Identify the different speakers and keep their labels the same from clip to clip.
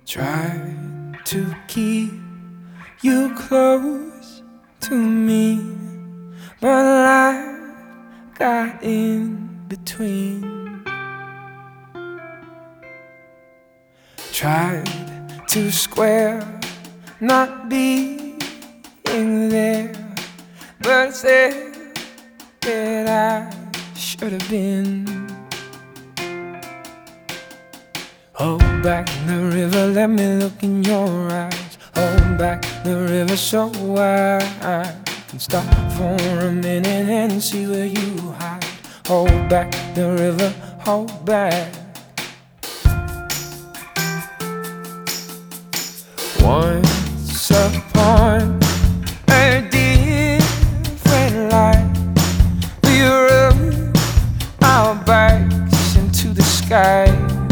Speaker 1: Tried to keep you close to me, but life got in between. Tried to square not being there, but said that I should have been. Hold back the river, let me look in your eyes. Hold back the river so I can stop for a minute and see where you hide. Hold back the river, hold back. Once upon a different life, we rubbed our backs into the sky.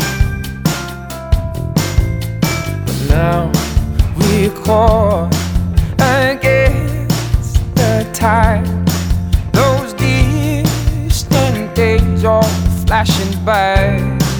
Speaker 1: Now we're caught against the tide. Those distant days are flashing by.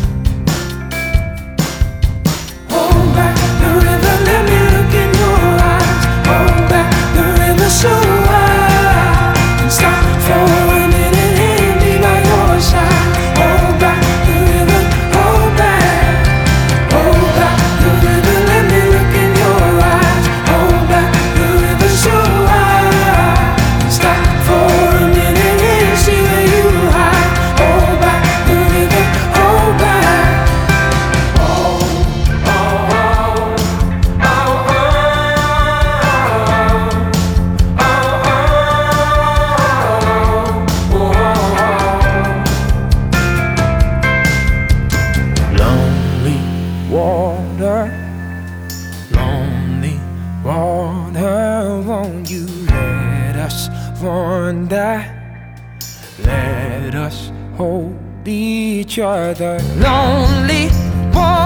Speaker 1: Hold back the river, let me look in your eyes. Hold back the river so I can stop for a minute and be by your side. Hold back the river, hold back. Hold back the river, let me look in your eyes. Hold back the river so I can stop for a minute and see where you hide. Hold back the river, hold back. Lonely water, won't you let us wander? Let us hold each other. Lonely water.